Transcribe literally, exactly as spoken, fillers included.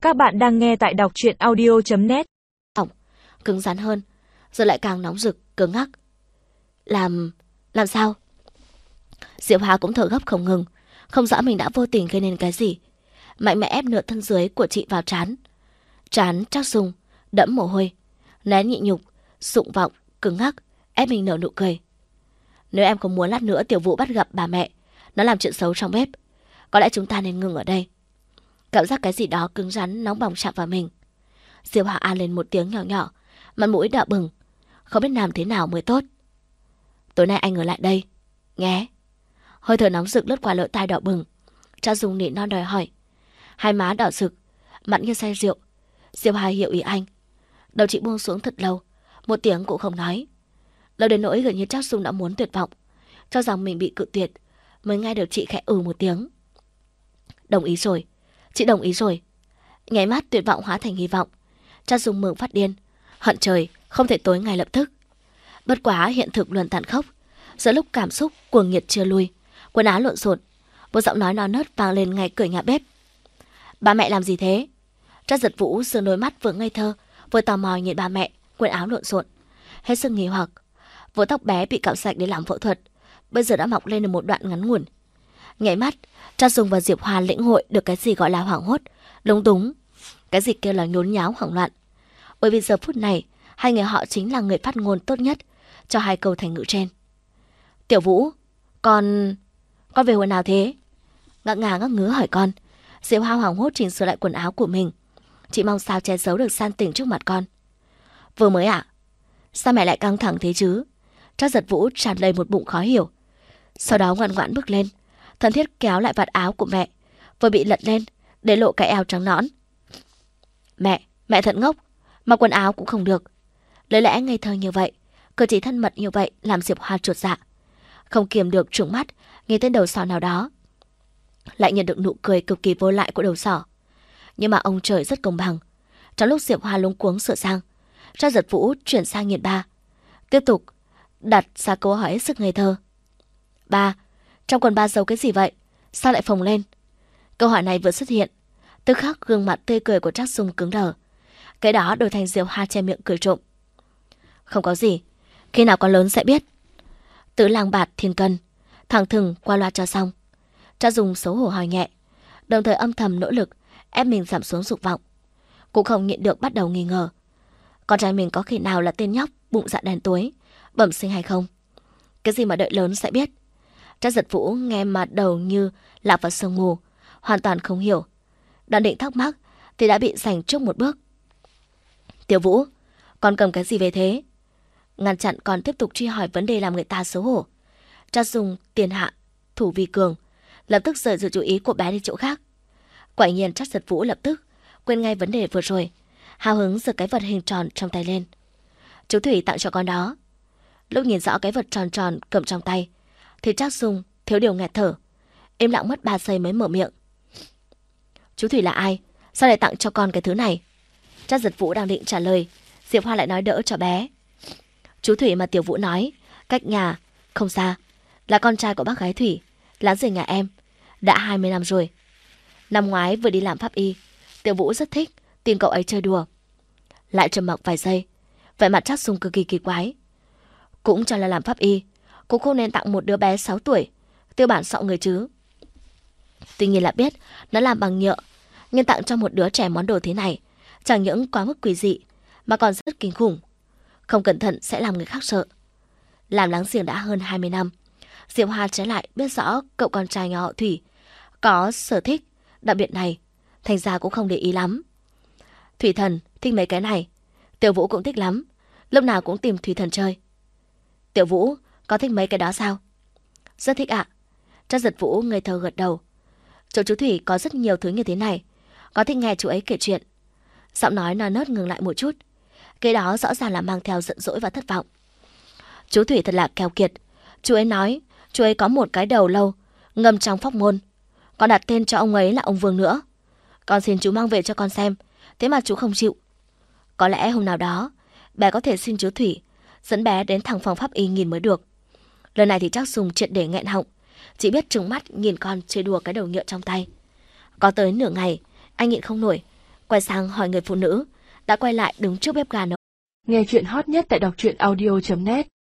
Các bạn đang nghe tại đọc truyện audio chấm net. Cứng rắn hơn, giờ lại càng nóng rực, cứng ngắc. Làm... làm sao? Diệu Hòa cũng thở gấp không ngừng, không rõ mình đã vô tình gây nên cái gì. Mạnh mẽ ép nửa thân dưới của chị vào trán. Trán Trác Dung đẫm mồ hôi, nén nhịn nhục, sụng vọng, cứng ngắc, ép mình nở nụ cười. Nếu em không muốn lát nữa Tiểu Vũ bắt gặp bà mẹ, nó làm chuyện xấu trong bếp, có lẽ chúng ta nên ngừng ở đây. Cảm giác cái gì đó cứng rắn, nóng bỏng chạm vào mình. Diệu Hòa a lên một tiếng nhỏ nhỏ, mặt mũi đỏ bừng, không biết làm thế nào mới tốt. Tối nay anh ở lại đây, nghe. Hơi thở nóng rực lướt qua lỗ tai đỏ bừng. Trác Dung nỉ non đòi hỏi. Hai má đỏ rực, mặn như say rượu. Diệu Hòa hiểu ý anh. Đầu chị buông xuống thật lâu, một tiếng cũng không nói. Lâu đến nỗi gần như Trác Dung đã muốn tuyệt vọng, cho rằng mình bị cự tuyệt, mới nghe được chị khẽ ừ một tiếng. Đồng ý rồi, chị đồng ý rồi. Nháy mắt tuyệt vọng hóa thành hy vọng. Trác Dung mừng phát điên, hận trời không thể tối ngay lập tức. Bất quá hiện thực luôn tàn khốc. Giữa lúc cảm xúc cuồng nhiệt chưa lui, quần áo lộn xộn, một giọng nói non nớt vang lên ngay cửa nhà bếp. Ba mẹ làm gì thế? Trác Giật Vũ sương đôi mắt vừa ngây thơ vừa tò mò nhìn ba mẹ quần áo lộn xộn, hết sức nghi hoặc. Vỗ tóc bé bị cạo sạch để làm phẫu thuật, bây giờ đã mọc lên được một đoạn ngắn ngủn. Nháy mắt, Trác Dung và Diệp Hòa lĩnh hội được cái gì gọi là hoảng hốt, lúng túng, cái gì kêu là nhốn nháo hoảng loạn. Bởi vì giờ phút này, hai người họ chính là người phát ngôn tốt nhất cho hai câu thành ngữ trên. Tiểu Vũ, con... con về hồi nào thế? Ngã ngà ngắc ngứ hỏi con. Diệp Hoa hoảng hốt chỉnh sửa lại quần áo của mình. Chị mong sao che giấu được san tỉnh trước mặt con. Vừa mới ạ? À? Sao mẹ lại căng thẳng thế chứ? Trác Giật Vũ tràn đầy một bụng khó hiểu. Sau đó ngoan ngoãn bước lên, thân thiết kéo lại vạt áo của mẹ, vừa bị lật lên để lộ cái eo trắng nõn. Mẹ, mẹ thật ngốc, mặc quần áo cũng không được. Lời lẽ ngây thơ như vậy, cử chỉ thân mật như vậy làm Diệp Hoa chuột dạ, không kiềm được trừng mắt nhìn tên đầu sỏ nào đó. Lại nhận được nụ cười cực kỳ vô lại của đầu sỏ. Nhưng mà ông trời rất công bằng. Trong lúc Diệp Hoa luống cuống sửa sang, Trác Giật Vũ chuyển sang nhìn ba, tiếp tục đặt ra câu hỏi hết sức ngây thơ. Ba, trong quần ba giấu cái gì vậy? Sao lại phồng lên? Câu hỏi này vừa xuất hiện, tức khắc gương mặt tươi cười của Trác Dung cứng đờ. Cái đó đổi thành Diệp Hoa che miệng cười trộm. Không có gì, khi nào con lớn sẽ biết. Tứ lang bạt thiên cân, thẳng thừng qua loa cho xong. Trác Dung xấu hổ hỏi nhẹ, đồng thời âm thầm nỗ lực ép mình giảm xuống dục vọng. Cũng không nhịn được bắt đầu nghi ngờ, con trai mình có khi nào là tên nhóc bụng dạ đen tối, bẩm sinh hay không? Cái gì mà đợi lớn sẽ biết. Trác Giật Vũ nghe mặt đầu như lạc vào sương mù, hoàn toàn không hiểu. Đang định thắc mắc thì đã bị giành trước một bước. Tiểu Vũ, con cầm cái gì về thế? Ngăn chặn còn tiếp tục truy hỏi vấn đề làm người ta xấu hổ, Trác Dung tiền hạ thủ vi cường, lập tức rời sự chú ý của bé đi chỗ khác. Quả nhiên Trác Giật Vũ lập tức quên ngay vấn đề vừa rồi, hào hứng giơ cái vật hình tròn trong tay lên. Chú Thủy tặng cho con đó. Lúc nhìn rõ cái vật tròn tròn cầm trong tay thì Trác Dung thiếu điều nghẹt thở, im lặng mất ba giây mới mở miệng. Chú Thủy là ai? Sao lại tặng cho con cái thứ này? Trác Giật Vũ đang định trả lời, Diệp Hoa lại nói đỡ cho bé. Chú Thủy mà Tiểu Vũ nói, cách nhà không xa, là con trai của bác gái Thủy, láng giềng nhà em, đã hai mươi năm rồi. Năm ngoái vừa đi làm pháp y, Tiểu Vũ rất thích tìm cậu ấy chơi đùa. Lại trầm mặc vài giây, vẻ mặt Trác Dung cực kỳ kỳ quái. Cũng cho là làm pháp y, cũng không nên tặng một đứa bé sáu tuổi, tiêu bản sọ người chứ. Tuy nhiên là biết nó làm bằng nhựa, nhưng tặng cho một đứa trẻ món đồ thế này chẳng những quá mức quỷ dị mà còn rất kinh khủng. Không cẩn thận sẽ làm người khác sợ. Làm láng giềng đã hơn hai mươi năm, Diệp Hoa trái lại biết rõ cậu con trai nhà họ Thủy có sở thích đặc biệt này, thành ra cũng không để ý lắm. Thủy Thần thích mấy cái này, Tiểu Vũ cũng thích lắm, lúc nào cũng tìm Thủy Thần chơi. Tiểu Vũ có thích mấy cái đó sao? Rất thích ạ. Trác Giật Vũ ngây thơ gật đầu. Chỗ chú Thủy có rất nhiều thứ như thế này, có thích nghe chú ấy kể chuyện. Giọng nói non nớt ngừng lại một chút, cái đó rõ ràng là mang theo giận dỗi và thất vọng. Chú Thủy thật là keo kiệt. Chú ấy nói chú ấy có một cái đầu lâu ngâm trong phóc môn, còn đặt tên cho ông ấy là ông Vương nữa. Con xin chú mang về cho con xem, thế mà chú không chịu. Có lẽ hôm nào đó bé có thể xin chú Thủy dẫn bé đến thẳng phòng pháp y nhìn mới được. Lần này thì Trác Dung triệt để nghẹn họng, chỉ biết trừng mắt nhìn con chơi đùa cái đầu nhựa trong tay. Có tới nửa ngày anh nhịn không nổi, quay sang hỏi người phụ nữ đã quay lại đứng trước bếp ga nấu. Nghe chuyện hot nhất tại đọc truyện audio chấm net.